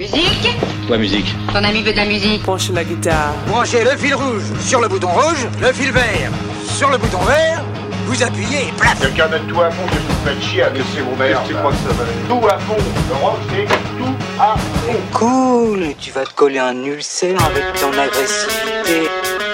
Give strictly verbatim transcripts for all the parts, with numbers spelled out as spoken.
Musique ? Quoi, musique ? Ton ami veut de la musique. Branche la guitare. Branchez le fil rouge sur le bouton rouge, le fil vert sur le bouton vert, vous appuyez et plaf. Quelqu'un donne tout à fond, que vous faites chier à laisser vos mères. Tu crois que ça va aller ? Tout à fond. Le rock, c'est tout à fond. Cool, tu vas te coller un ulcère avec ton agressivité.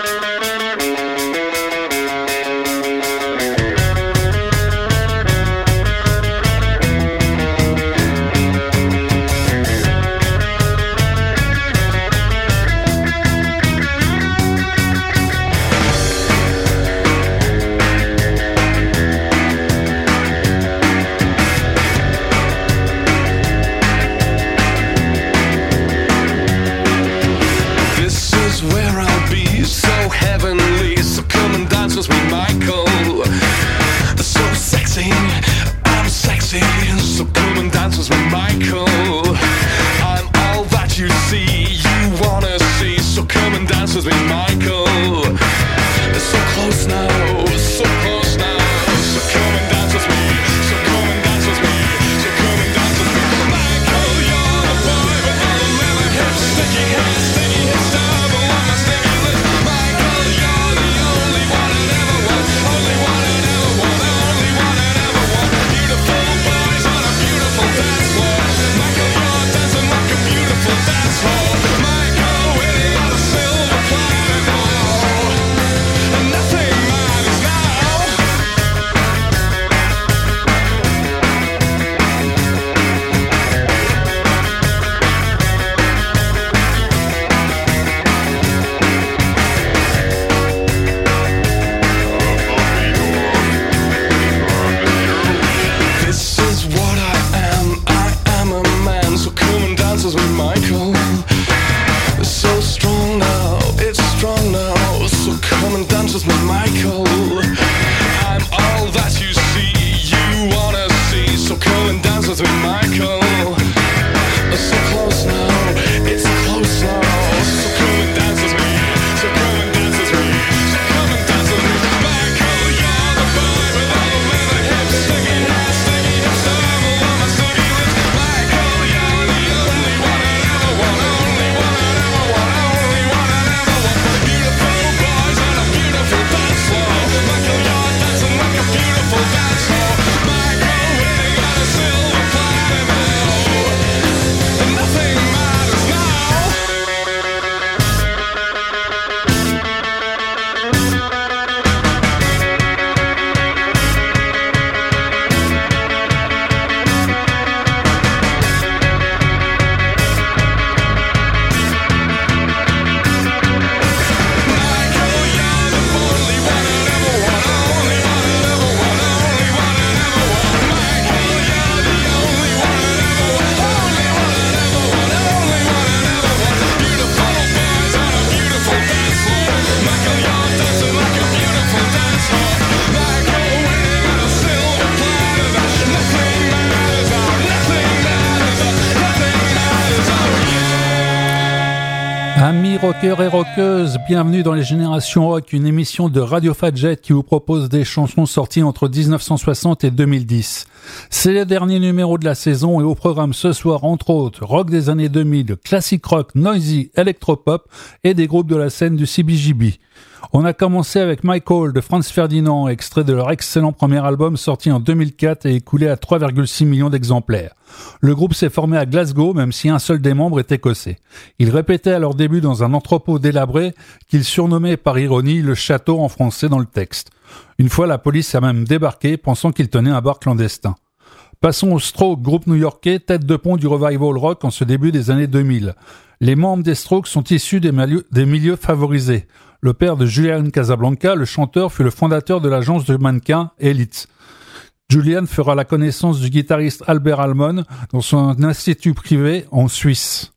Rockers et rockeuses, bienvenue dans les Générations Rock, une émission de Radio Fadjet qui vous propose des chansons sorties entre dix-neuf cent soixante et deux mille dix. C'est le dernier numéro de la saison et au programme ce soir, entre autres, rock des années deux mille, classic rock, noisy, electropop et des groupes de la scène du C B G B. On a commencé avec Michael de Franz Ferdinand, extrait de leur excellent premier album sorti en deux mille quatre et écoulé à trois virgule six millions d'exemplaires. Le groupe s'est formé à Glasgow, même si un seul des membres est écossais. Ils répétaient à leur début dans un entrepôt délabré qu'ils surnommaient par ironie le château en français dans le texte. Une fois, la police a même débarqué, pensant qu'ils tenaient un bar clandestin. Passons aux Strokes, groupe new-yorkais, tête de pont du revival rock en ce début des années deux mille. Les membres des Strokes sont issus des, milieux, des milieux favorisés. Le père de Julian Casablanca, le chanteur, fut le fondateur de l'agence de mannequins Elite. Julian fera la connaissance du guitariste Albert Almond dans son institut privé en Suisse.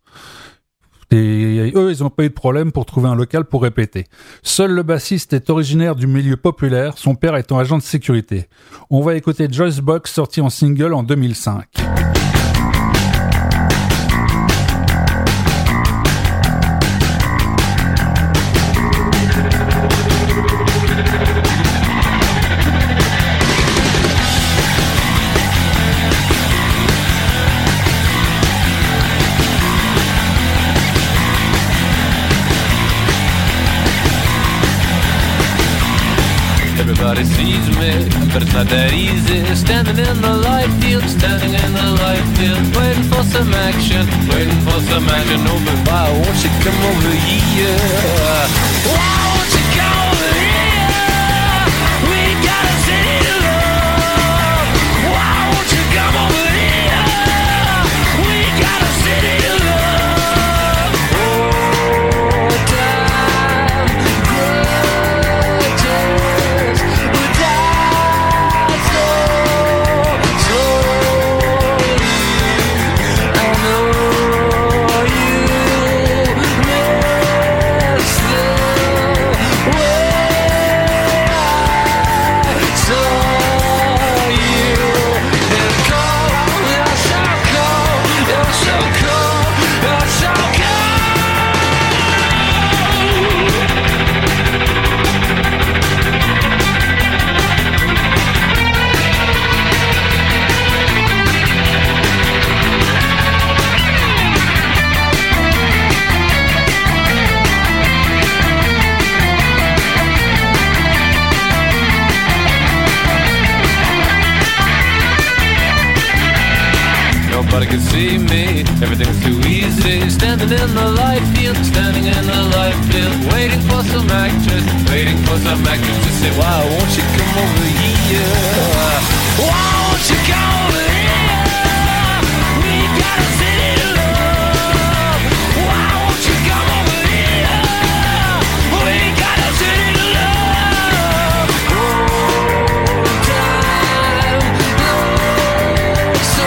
Et eux, ils n'ont pas eu de problème pour trouver un local pour répéter. Seul le bassiste est originaire du milieu populaire, son père étant agent de sécurité. On va écouter Joyce Box, sorti en single en deux mille cinq. Nobody sees me, but it's not that easy. Standing in the light field, standing in the light field, waiting for some action, waiting for some action. Oh, but why won't you come over here? Why won't you come over here? We got a city to love. Why won't you come over here? We got a city to love. Oh, time grudges, we die so slowly. I know you miss the way I saw you. It's cold, you're so cold, you're so cold, you're so cold. Nobody can see me, everything's too easy. Standing in the light field, standing in the light field, waiting for some actress, waiting for some actress to say, why won't you come over here? Why won't you come over here? We got a city to love. Why won't you come over here? We got a city to love. Oh, time looks so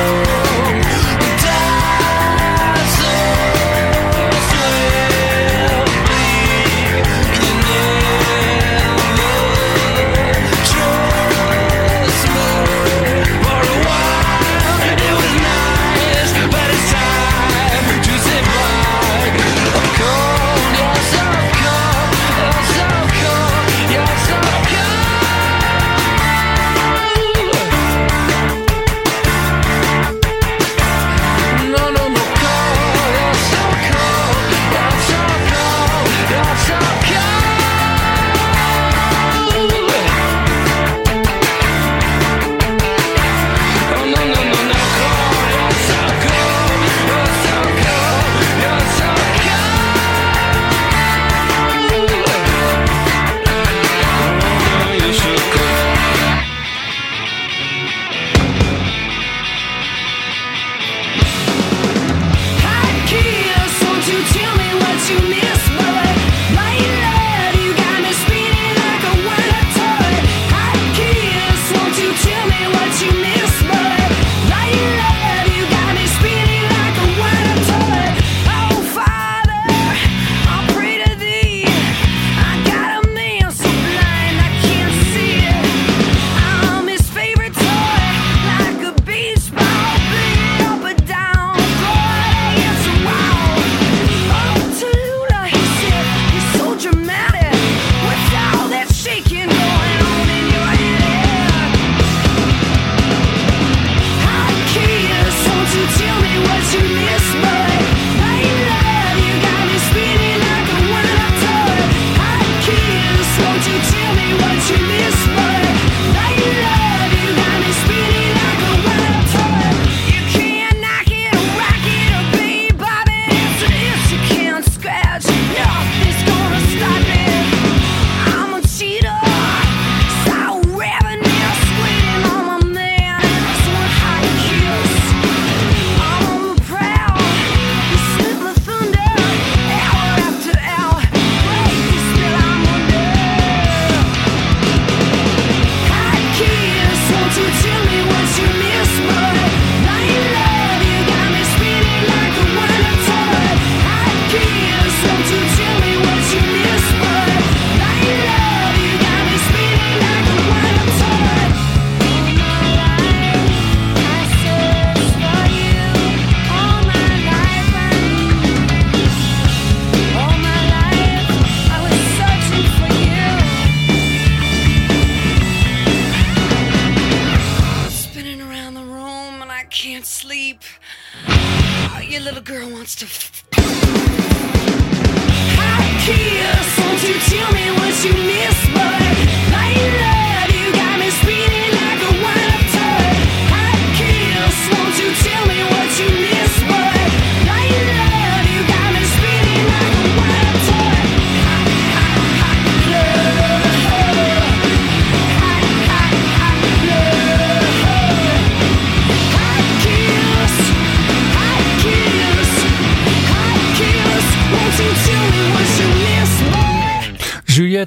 kiss, won't you tell me what you miss, boy? I love you.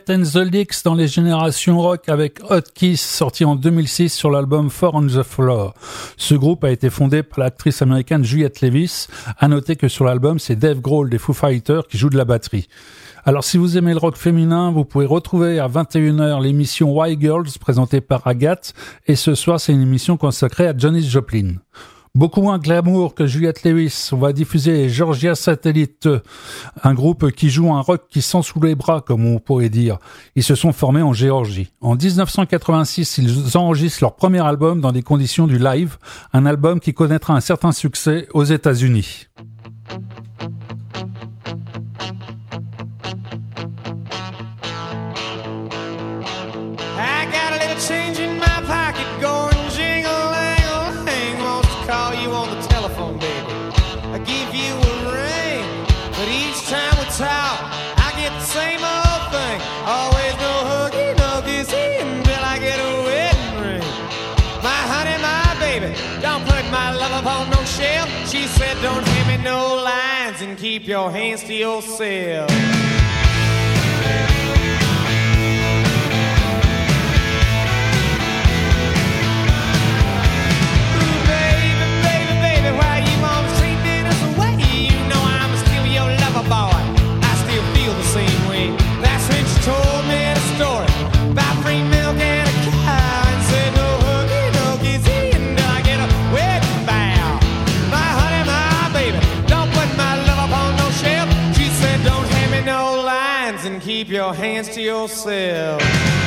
Brett and the Licks dans les générations rock avec Hot Kiss sorti en deux mille six sur l'album Four on the Floor. Ce groupe a été fondé par l'actrice américaine Juliette Lewis. À noter que sur l'album, c'est Dave Grohl des Foo Fighters qui joue de la batterie. Alors si vous aimez le rock féminin, vous pouvez retrouver à vingt et une heures l'émission Why Girls présentée par Agathe, et ce soir c'est une émission consacrée à Janis Joplin. Beaucoup moins glamour que Juliette Lewis, on va diffuser Georgia Satellite, un groupe qui joue un rock qui sent sous les bras, comme on pourrait dire. Ils se sont formés en Géorgie. En dix-neuf cent quatre-vingt-six, ils enregistrent leur premier album dans des conditions du live, un album qui connaîtra un certain succès aux États-Unis. Change in my pocket, going jingle-lang-a-lang. Wants to call you on the telephone, baby. I give you a ring, but each time we talk, I get the same old thing. Always no huggy, no kissy until I get a wedding ring. My honey, my baby, don't put my love upon no shelf. She said, don't hand me no lines and keep your hands to yourself. Keep your hands to yourself.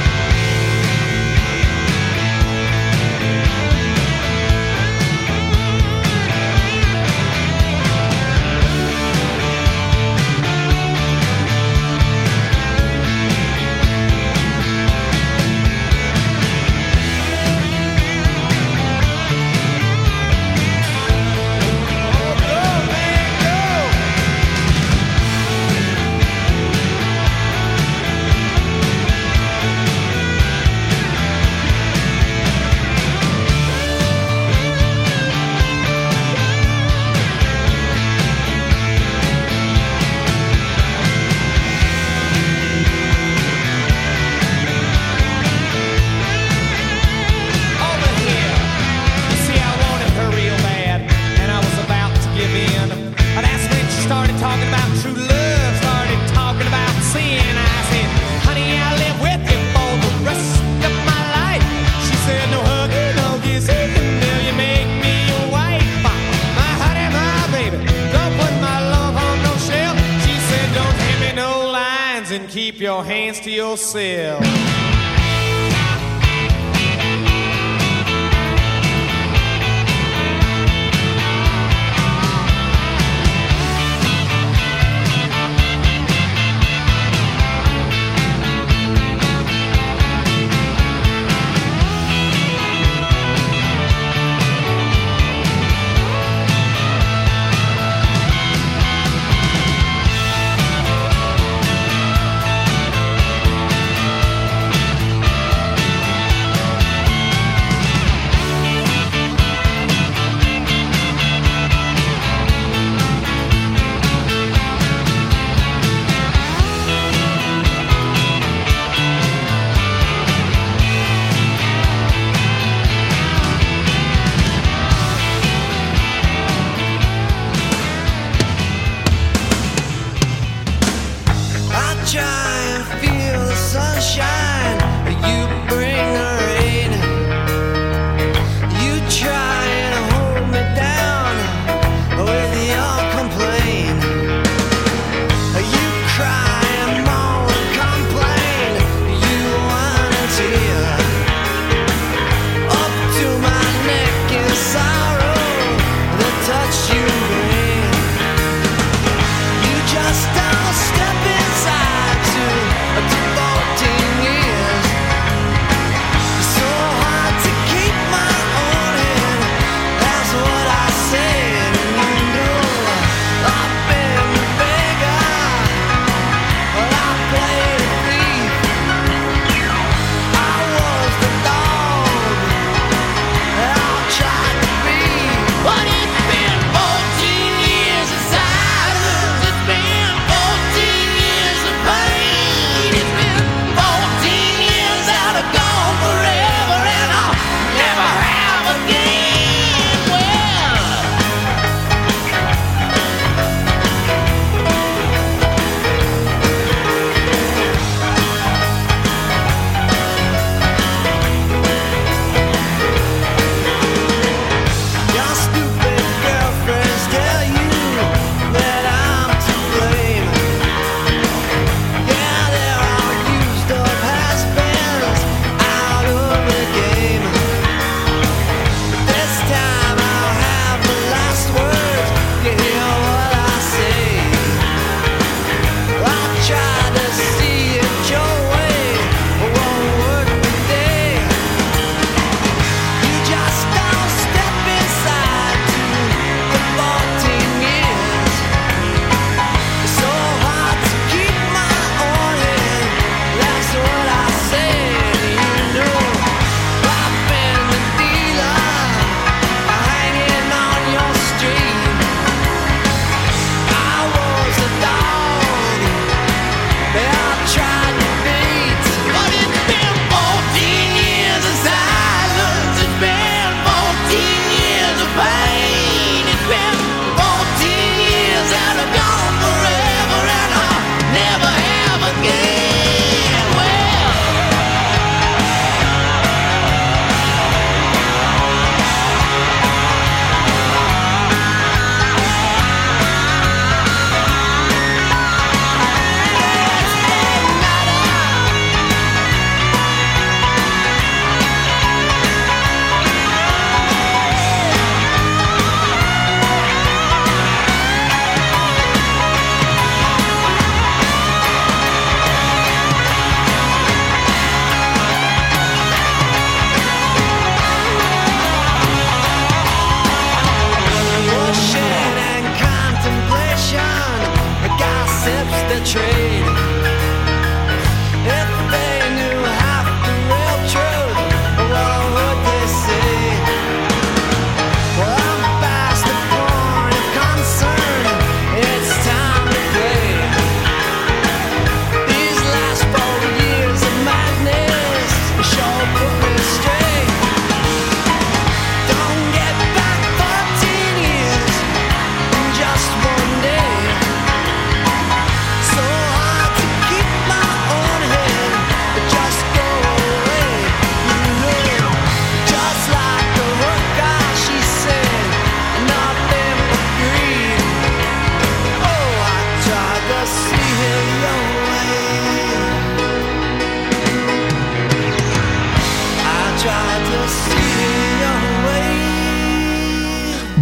Keep your hands to yourself.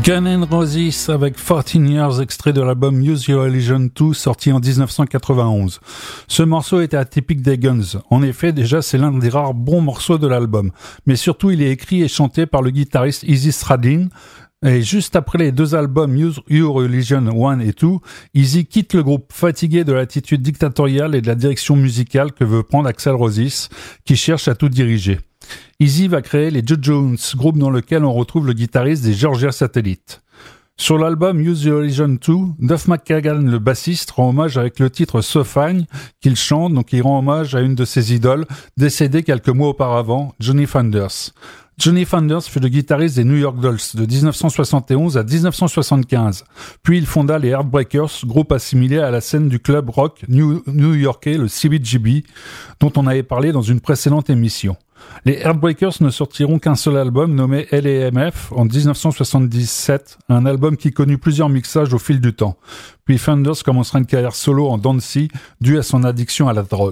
Guns N' Roses avec fourteen years, extrait de l'album Use Your Illusion deux, sorti en dix-neuf cent quatre-vingt-onze. Ce morceau était atypique des Guns. En effet, déjà, c'est l'un des rares bons morceaux de l'album. Mais surtout, il est écrit et chanté par le guitariste Izzy Stradlin. Et juste après les deux albums Use Your Illusion un et deux, Izzy quitte le groupe fatigué de l'attitude dictatoriale et de la direction musicale que veut prendre Axl Rose, qui cherche à tout diriger. Izzy va créer les Joe Jones, groupe dans lequel on retrouve le guitariste des Georgia Satellite. Sur l'album Use Your Illusion deux, Duff McKagan, le bassiste, rend hommage avec le titre So Fine qu'il chante, donc il rend hommage à une de ses idoles, décédée quelques mois auparavant, Johnny Thunders. Johnny Thunders fut le guitariste des New York Dolls de dix-neuf cent soixante et onze à dix-neuf cent soixante-quinze. Puis il fonda les Heartbreakers, groupe assimilé à la scène du club rock new- new-yorkais, le C B G B, dont on avait parlé dans une précédente émission. Les Heartbreakers ne sortiront qu'un seul album nommé L A M F en dix-neuf cent soixante-dix-sept, un album qui connut plusieurs mixages au fil du temps. Puis Thunders commencera une carrière solo en dents de scie due à son addiction à la drogue.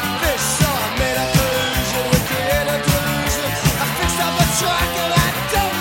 Track and I don't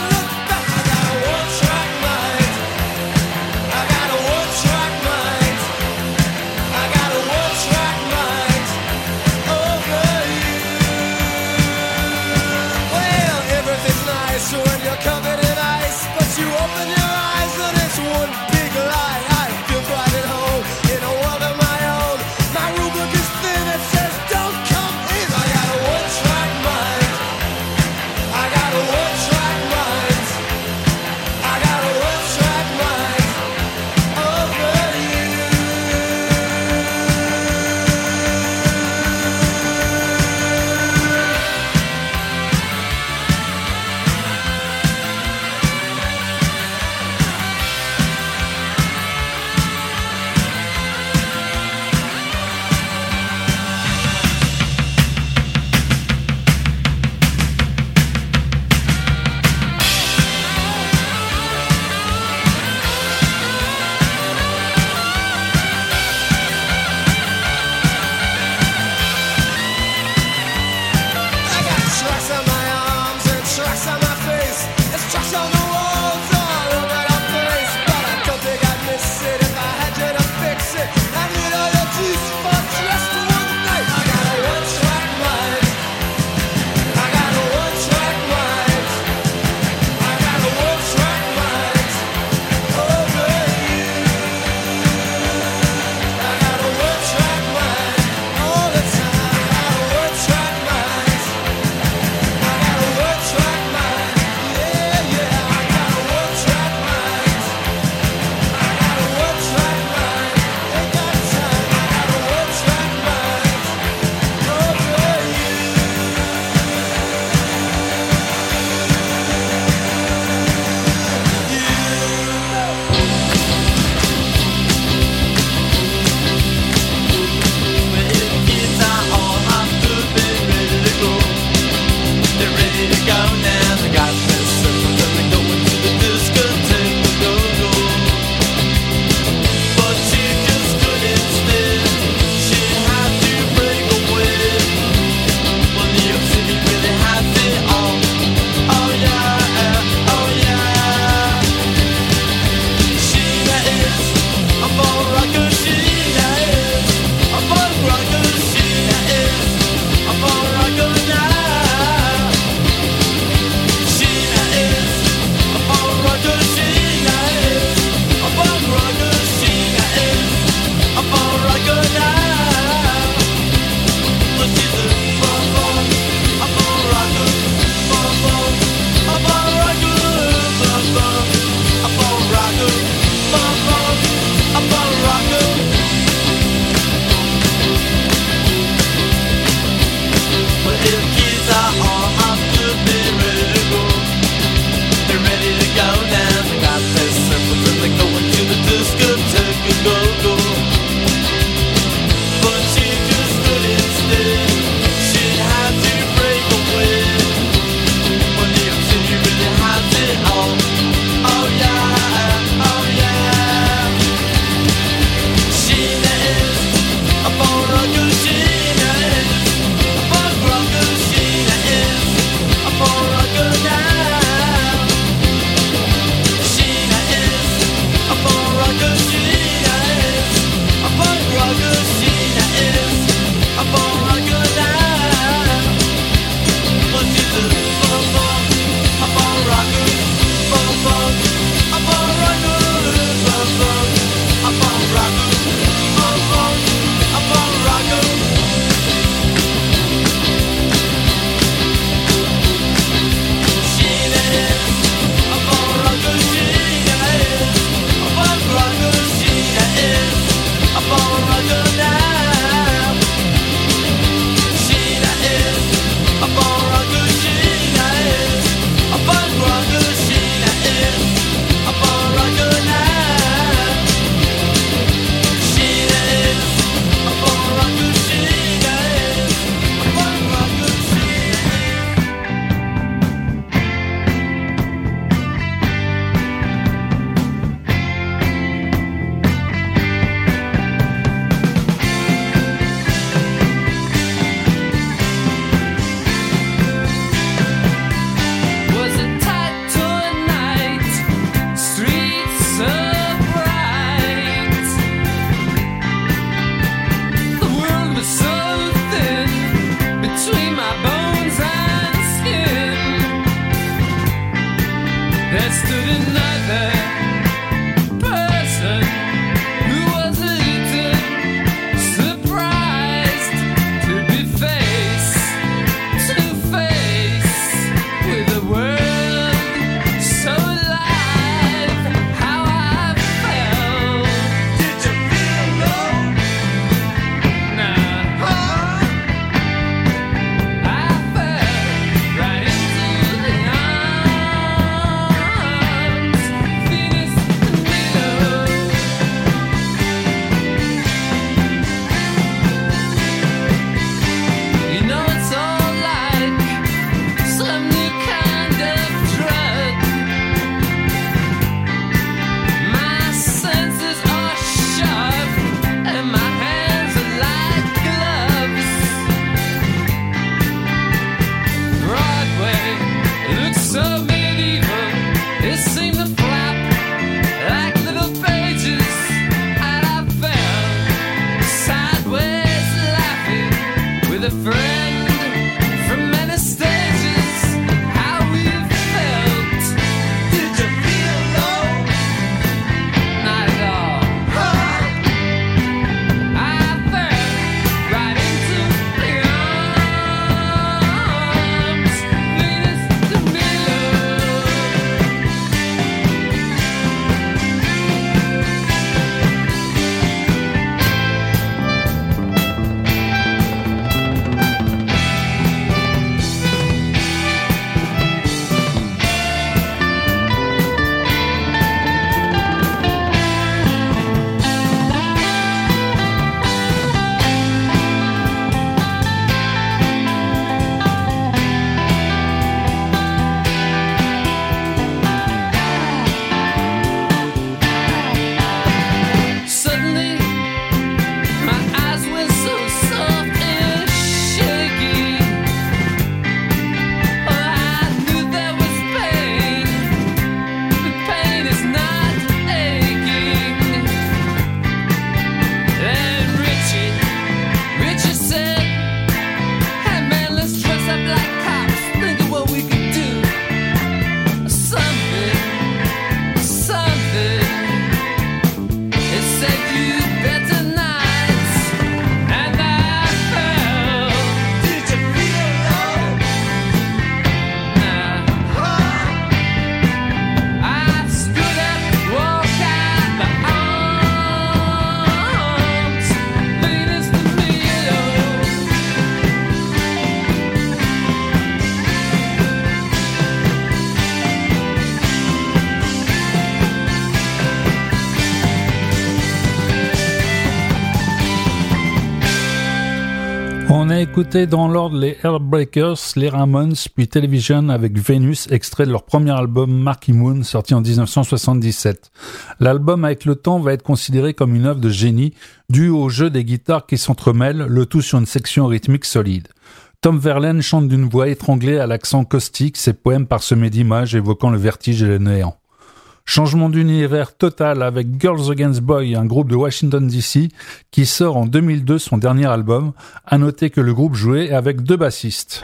vient écouter dans l'ordre les Heartbreakers, les Ramones, puis Television avec Venus, extrait de leur premier album Marquee Moon, sorti en dix-neuf cent soixante-dix-sept. L'album, avec le temps, va être considéré comme une œuvre de génie, due au jeu des guitares qui s'entremêlent, le tout sur une section rythmique solide. Tom Verlaine chante d'une voix étranglée à l'accent caustique, ses poèmes parsemés d'images évoquant le vertige et le néant. Changement d'univers total avec Girls Against Boys, un groupe de Washington D C qui sort en deux mille deux son dernier album. À noter que le groupe jouait avec deux bassistes.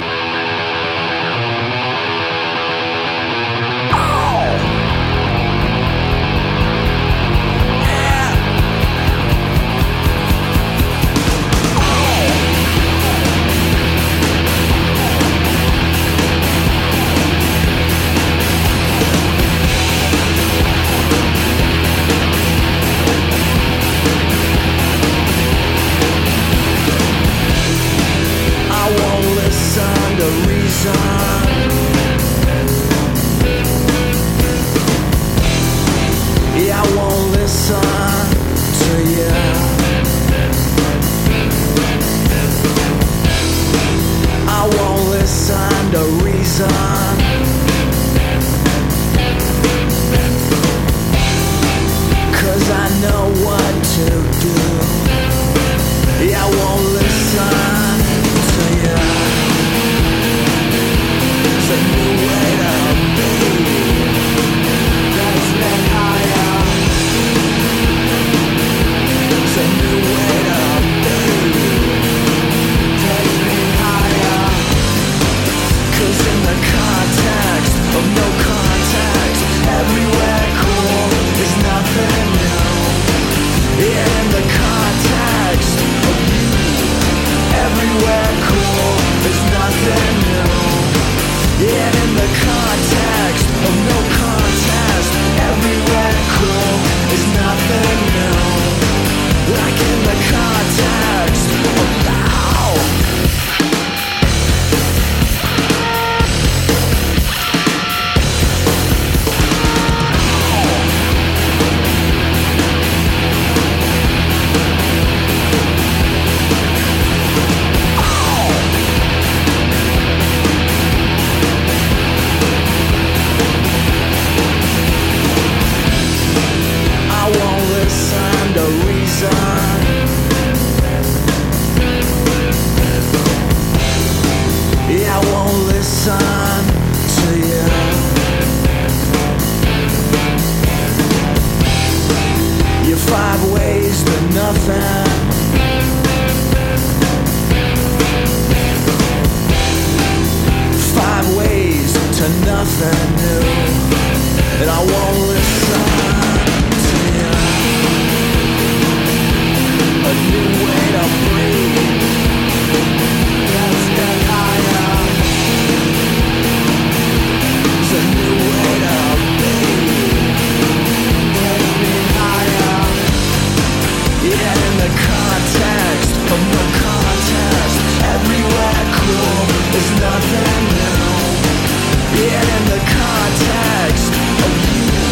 Yeah, in the context of you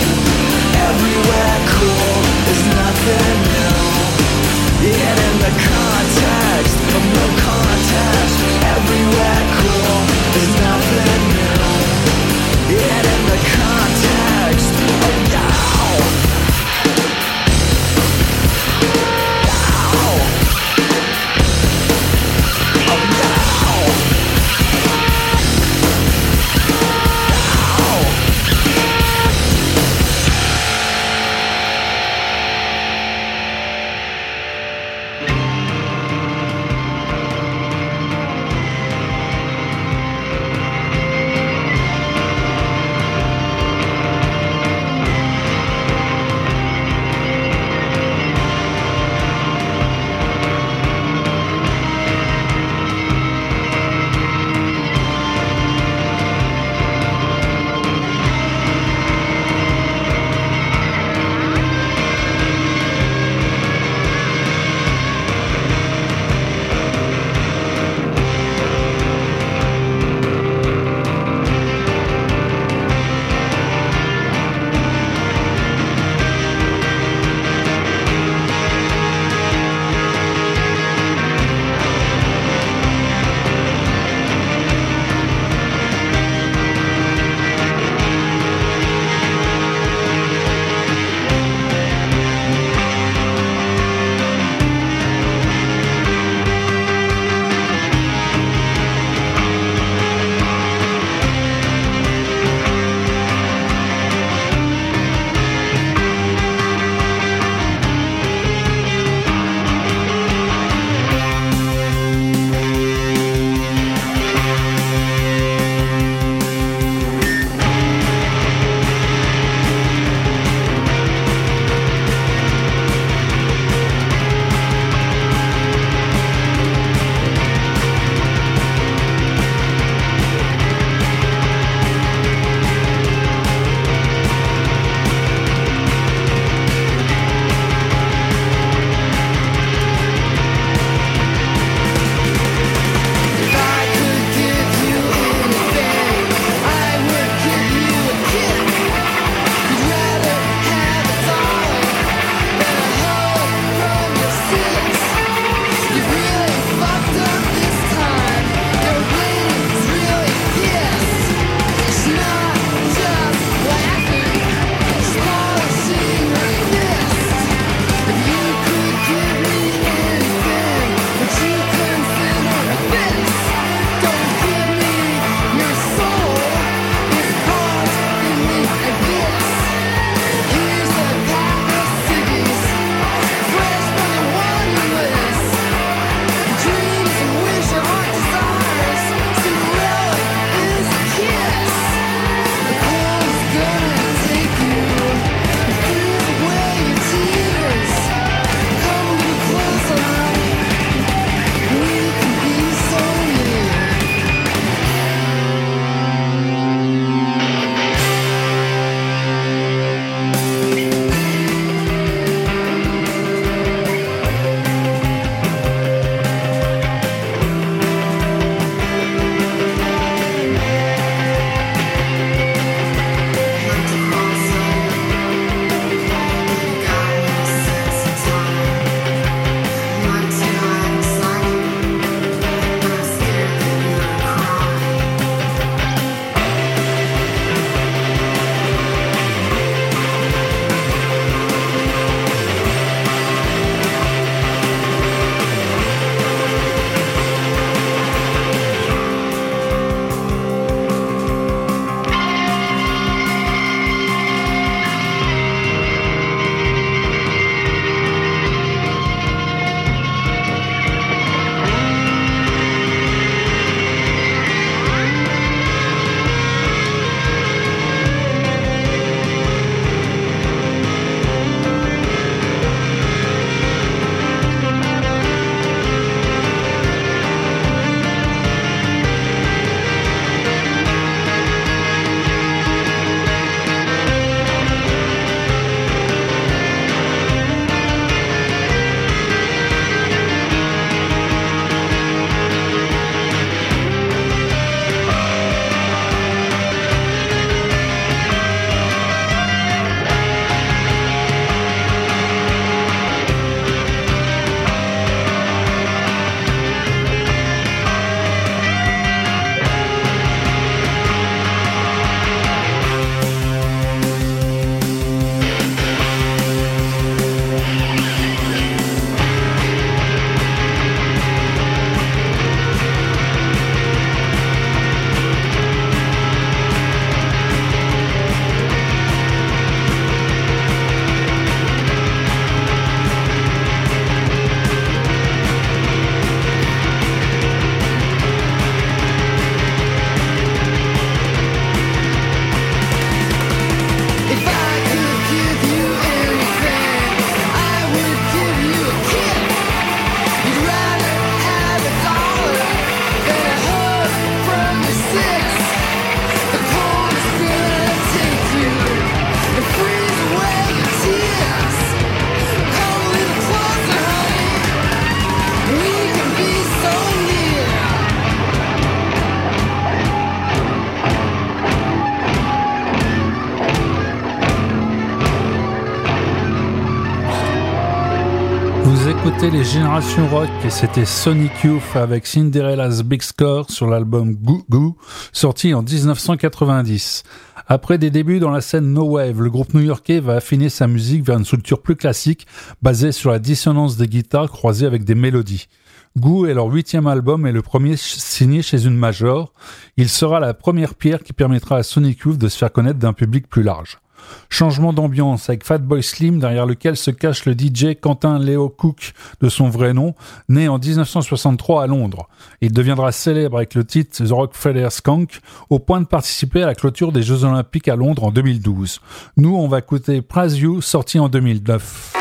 écouter les Générations Rock et c'était Sonic Youth avec Cinderella's Big Score sur l'album Goo Goo, sorti en dix-neuf cent quatre-vingt-dix. Après des débuts dans la scène No Wave, le groupe new-yorkais va affiner sa musique vers une structure plus classique, basée sur la dissonance des guitares croisée avec des mélodies. Goo est leur huitième album et le premier signé chez une major. Il sera la première pierre qui permettra à Sonic Youth de se faire connaître d'un public plus large. Changement d'ambiance avec Fatboy Slim derrière lequel se cache le D J Quentin Leo Cook de son vrai nom, né en dix-neuf cent soixante-trois à Londres. Il deviendra célèbre avec le titre The Rockefeller Skunk au point de participer à la clôture des Jeux Olympiques à Londres en deux mille douze. Nous, on va écouter Praise You, sorti en deux mille neuf.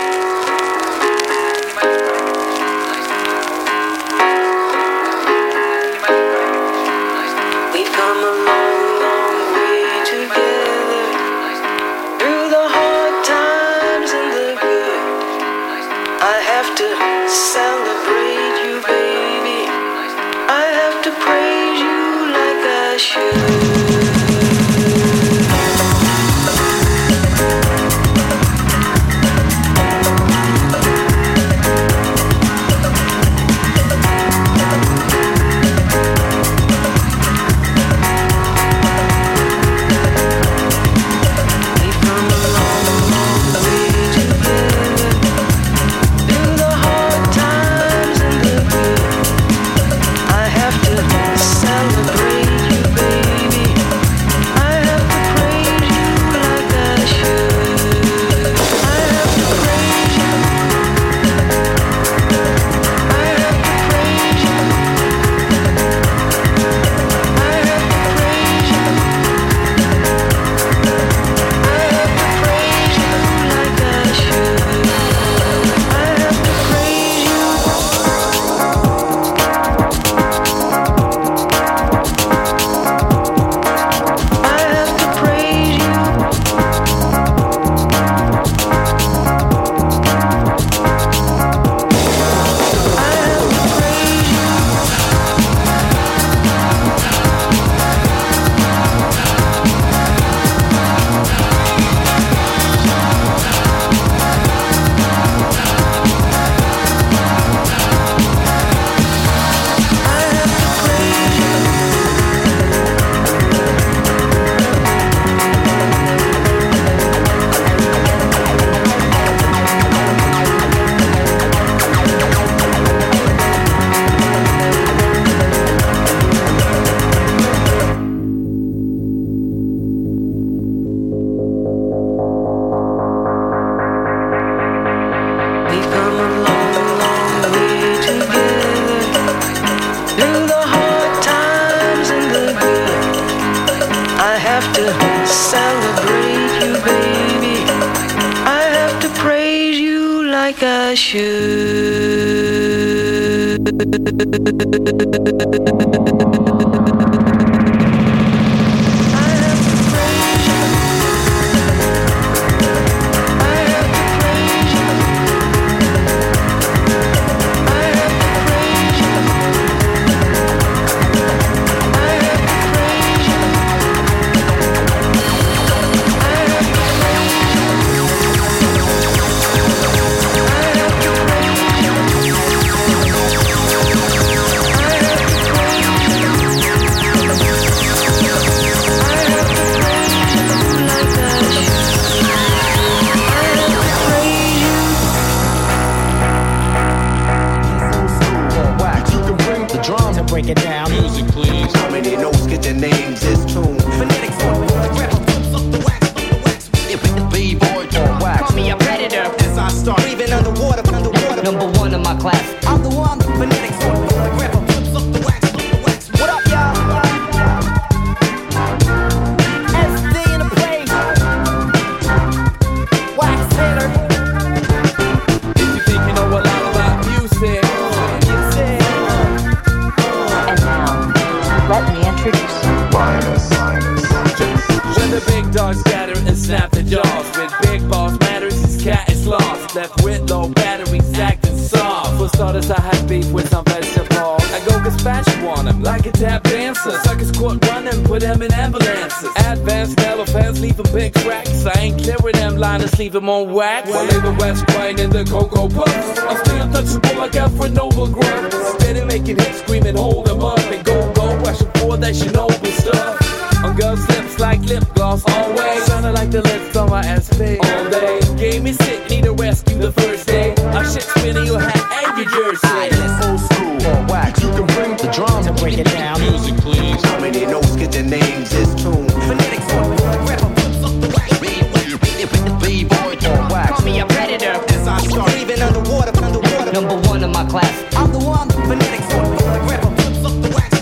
I go gazpacho on him like a tap dance. dancers. Suckers caught running, put them in ambulances. Advanced elephants, leave them big cracks. I ain't clearing them liners, leave them on wax. While in the West, crying in the Cocoa Puffs. I'm still untouchable like Alfred Nobel Grunt. Steady making hits, screaming, hold them up. And go, go, rushing for that Chernobyl stuff. On girls' lips like lip gloss, always. Sounding like the lips on my S P. All day, gave me sick, need a rescue the first day. I shit spinning your hat and your jersey. Let's old school on wax. You can bring the drums and break it down. Music, please. How many notes get their names? This tune. Phonetics on rapper puts up the wax. B-boy on wax. Call me a predator as I start leaving underwater, underwater. Number one in my class. I'm the one. Phonetics on rapper puts up the wax.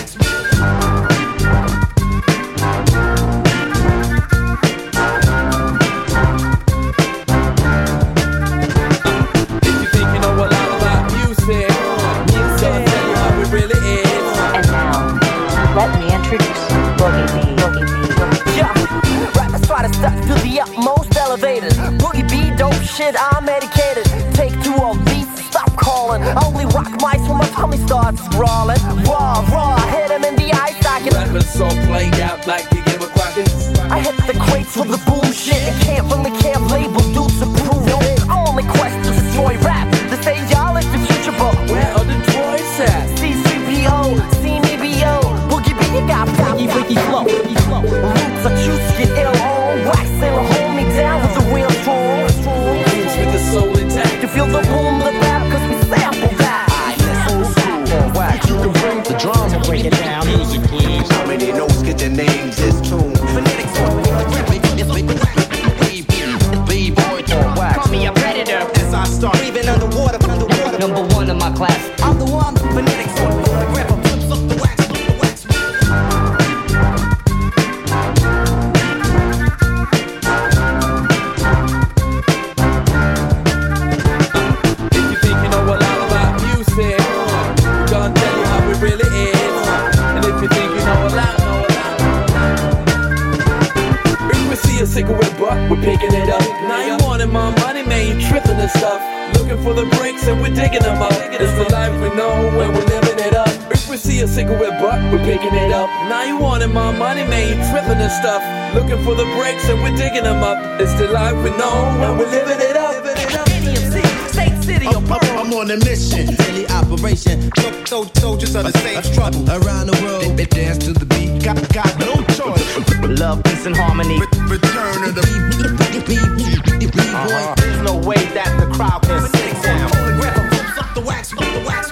Let me introduce Boogie B. Boogie B. Yeah, rappers try to step to the utmost elevated. Boogie B, dope shit, I'm medicated. Take two of these, stop calling. I only rock mics when my tummy starts sprawling. Raw, raw, I hit him in the eye socket. Rappers so played out like the game of Crockett. I hit the crates with the boom shit and can't really can't label dudes to prove it. I'm only quest to destroy rap. To say y'all is the future, but where are the droids at? C C P O, see me B O. You got Boogie, Boogie flow, flow. Roots are juice, get ill on wax. Sailor, hold me down with the real strong. Roots with the soul intact. You feel the boom, the bap, cause we sample that. Let's old school on wax. You can bring the drums and break it down. Music, please. How many notes get their names? This tune. Phonetics on B-boy on wax. Call me a predator as I start leaving underwater, underwater. Number one in my class. I'm the one. Phonetics on rapper puts up the wax. Cigarette butt, we're picking it up. Now you wanting my money, man, you tripping and stuff. Looking for the breaks and we're digging them up. It's the life we know when we're living it up. If we see a cigarette butt, we're picking it up. Now you wanting my money, man, you tripping and stuff. Looking for the breaks and we're digging them up. It's the life we know when we're living it up. N E M C, State City, I'm, I'm, I'm on a mission, daily operation. So, so, soldiers are the same struggle around the world. They dance to the beat, got, got no choice. love, peace, and harmony. Return of the uh-huh. There's no way that the crowd can sit down. Up the wax, up the wax.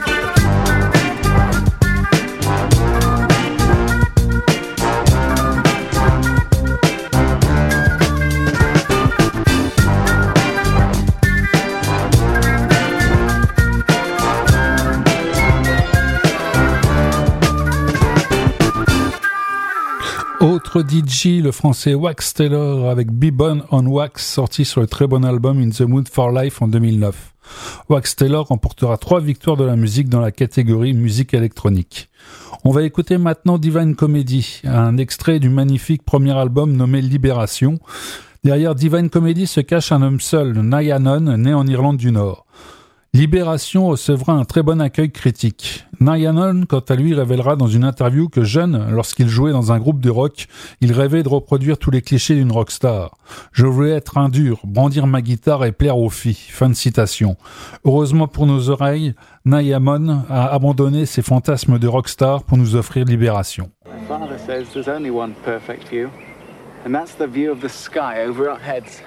Autre D J, le français Wax Taylor avec B-Bon on Wax, sorti sur le très bon album In the Mood for Life en deux mille neuf. Wax Taylor remportera trois victoires de la musique dans la catégorie musique électronique. On va écouter maintenant Divine Comedy, un extrait du magnifique premier album nommé Libération. Derrière Divine Comedy se cache un homme seul, Nayanon, né en Irlande du Nord. Libération recevra un très bon accueil critique. Nayanon, quant à lui, révélera dans une interview que jeune, lorsqu'il jouait dans un groupe de rock, il rêvait de reproduire tous les clichés d'une rockstar. Je voulais être un dur, brandir ma guitare et plaire aux filles. Fin de citation. Heureusement pour nos oreilles, Nayanon a abandonné ses fantasmes de rockstar pour nous offrir Libération. My father says there's only one perfect view, and that's the view of the sky over our heads.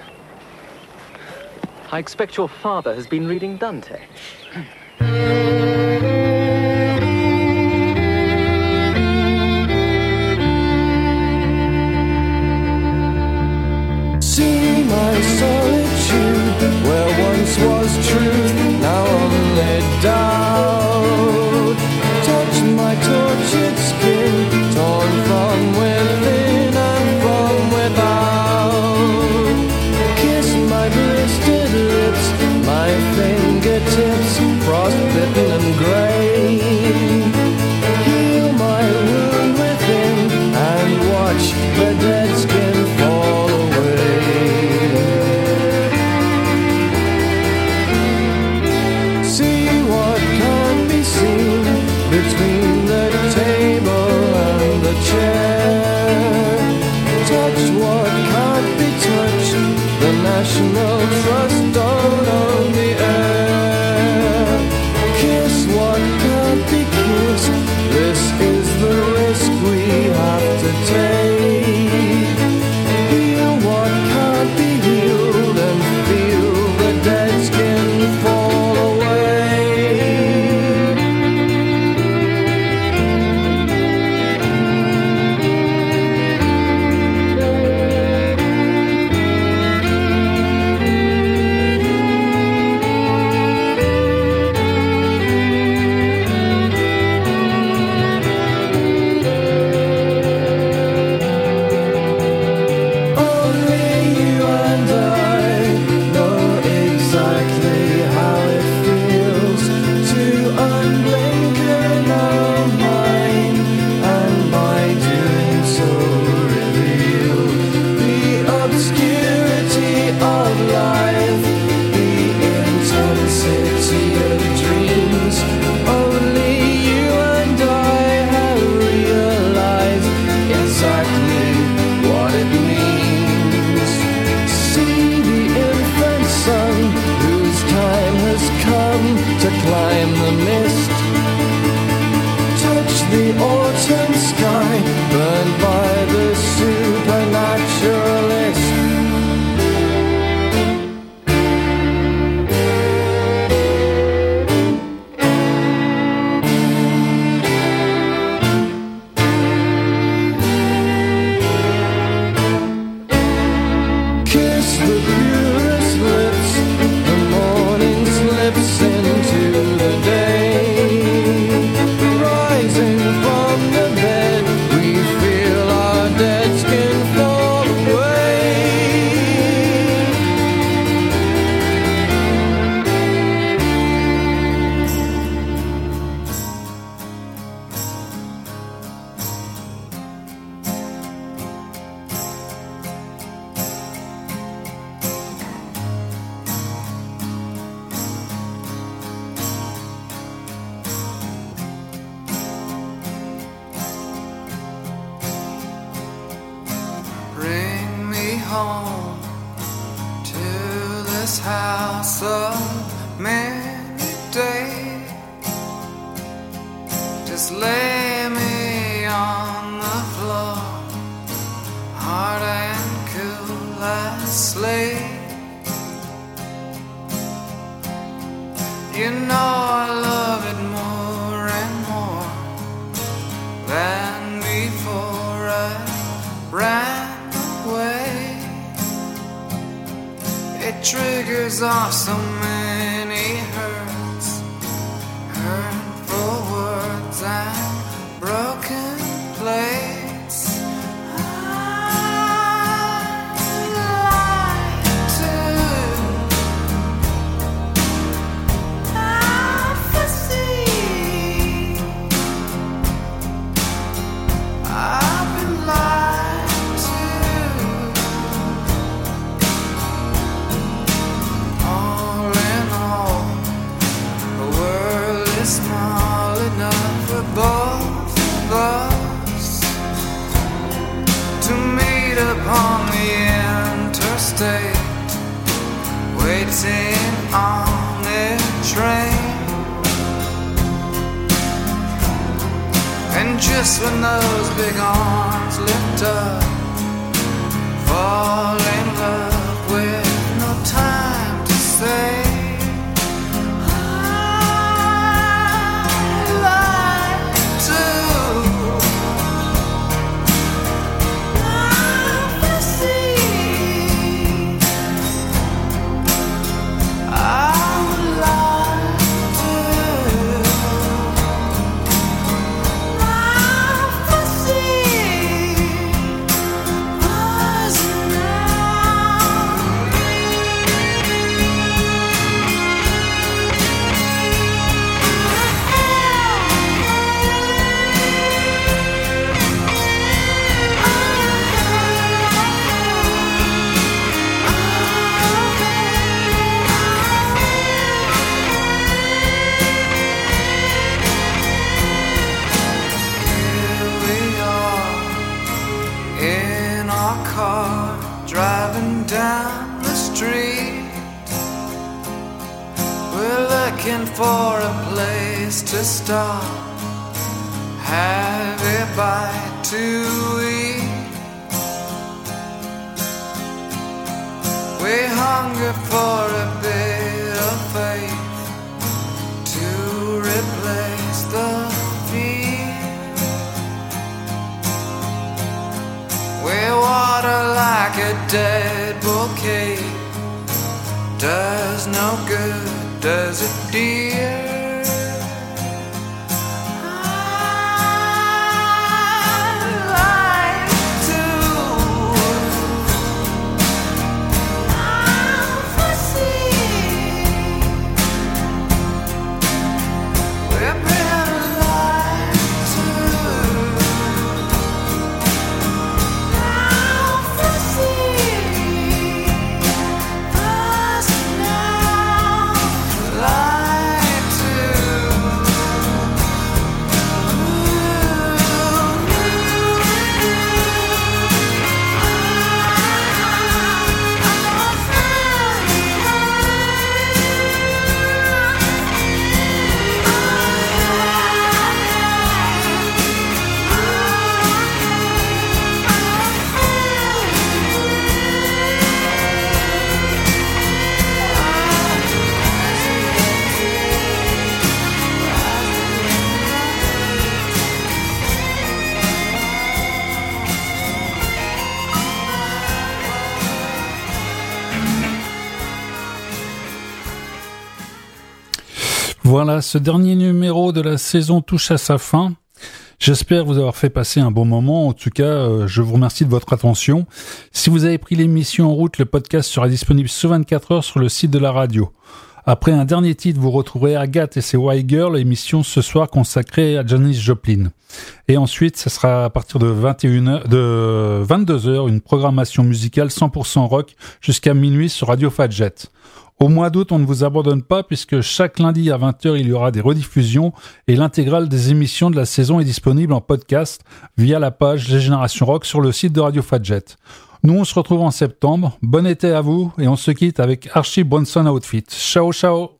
I expect your father has been reading Dante. See my solitude, where once was truth, now only doubt. Touch my tortured skin, torn from within and from without. Kiss my blistered lips, my fingertips, frostbitten the chair. Touch what can't be touched. The National Trust don't own the air. Kiss what can't be kissed. This is the risk we have to take. Heal what can't be healed and feel the dead skin fall away. Climb the mist, touch the autumn sky, burned by the supernaturalist. Kiss the purest lips, the morning slips into the day. Rising from the bed, we feel our dead skin fall away. Bring me home to this house of many days. Just lay me on the floor, hard and cool as sleep. You know I love it more and more than before I ran away. It triggers off so many hurts, hurtful words and broken plates. I'd like to see. I've been lied to. All in all, the world is small enough for both of us to meet upon the interstate, waiting on a train. And just when those big arms lift up, fall in love with no time to say. I'd like to see. I would like to see us now. car driving down the street. We're looking for a place to stop, have a bite to eat. We hunger for a bit of faith to replace the fear. We water like a dead bouquet, does no good, does it, dear? Voilà, ce dernier numéro de la saison touche à sa fin. J'espère vous avoir fait passer un bon moment. En tout cas, euh, je vous remercie de votre attention. Si vous avez pris l'émission en route, le podcast sera disponible sous vingt-quatre heures sur le site de la radio. Après un dernier titre, vous retrouverez Agathe et ses White Girls, émission ce soir consacrée à Janis Joplin. Et ensuite, ce sera à partir de vingt et une heures, de vingt-deux heures, une programmation musicale cent pour cent rock jusqu'à minuit sur Radio Fadjet. Au mois d'août, on ne vous abandonne pas puisque chaque lundi à vingt heures, il y aura des rediffusions et l'intégrale des émissions de la saison est disponible en podcast via la page Les Générations Rock sur le site de Radio Fadjet. Nous, on se retrouve en septembre. Bon été à vous et on se quitte avec Archie Bronson Outfit. Ciao, ciao!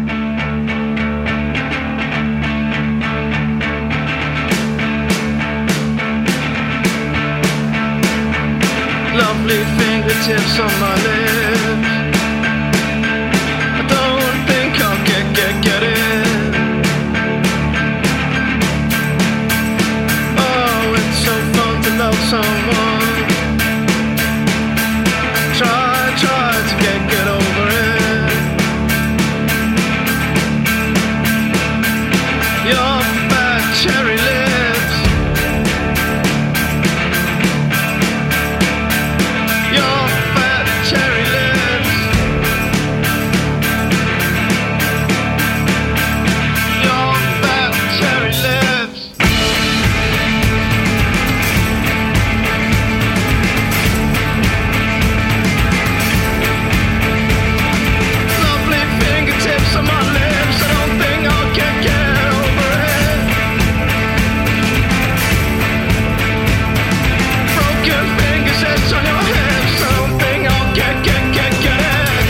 Lovely fingertips on my lips. I don't think I'll get, get, get it. Oh, it's so fun to love someone. Try, try to get, get over it. Your fat cherry lips. Your fat cherry lips. Your fat cherry lips. Lovely fingertips on my lips. I don't think I'll get, get over it. Broken fingers, it's on your hips. I don't think I'll get, get, get, get it.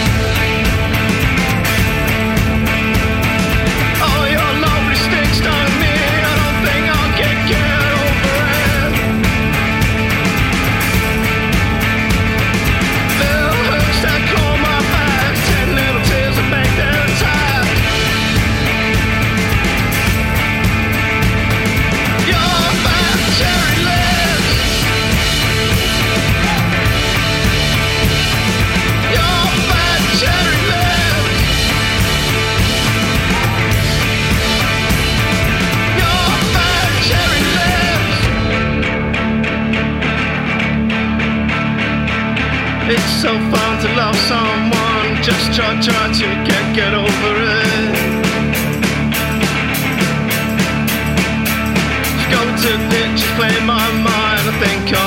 Oh, your lovely sticks on me. I don't think I'll get, get over it. Little hooks that claw my back. Ten little tears that make their attack. Your fat cherry lips. Your fat cherry lips. Your fat cherry lips. It's so fun to love someone. Just try, try to get, get over it. Just go to ditch, play my mind. I think I'll